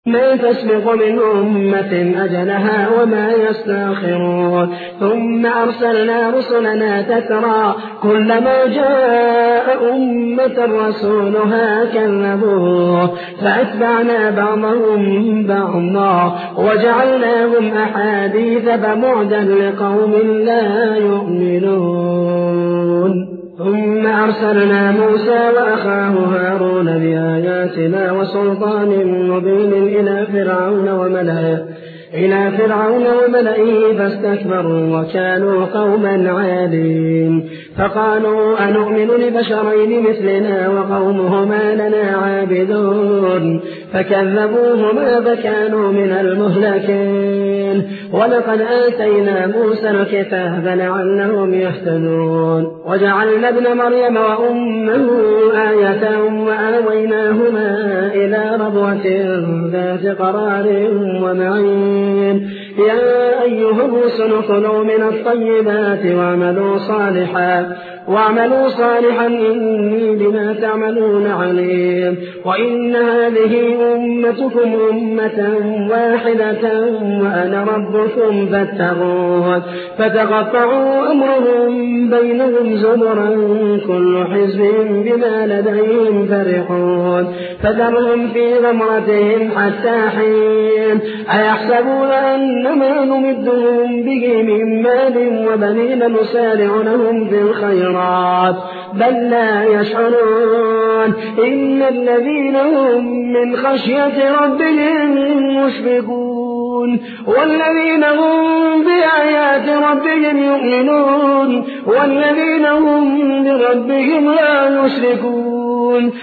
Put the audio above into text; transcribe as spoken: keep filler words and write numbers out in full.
ما تسبق من أمة أجلها وما يستأخرون ثم أرسلنا رسلنا تترى كلما جاء أمة رسولها كذبوه فأتبعنا بعضهم بعضا وجعلناهم أحاديث فبعدا لقوم لا يؤمنون ثم أرسلنا موسى وأخاه هارون بآياتنا وسلطان مبين إلى فرعون وملئه إلى فرعون وملئه فاستكبروا وكانوا قوما عادين فقالوا أنؤمن لبشرين مثلنا وقومهما لنا عابدون فكذبوهما فكانوا من المهلكين ولقد آتينا موسى الكتاب لعلهم يهتدون وجعلنا ابن مريم وأمه آية وآويناهما إلى ربوة ذات قرار ومعين يا أيها الرسل كلوا من الطيبات واعملوا صالحا واعملوا صالحا إني بما تعملون عليم وإن هذه أمتكم أمة واحدة وأنا ربكم فاتقون فتقطعوا أمرهم بينهم زبرا كل حزب بما لديهم فرحون فذرهم في غمرتهم حتى حين أيحسبون أنما نمدهم به من مال وبنين نسارع لهم في الخيرات بل لا يشعرون إن الذين هم من خشية ربهم مشفقون والذين هم بآيات ربهم يؤمنون والذين هم بربهم لا يشركون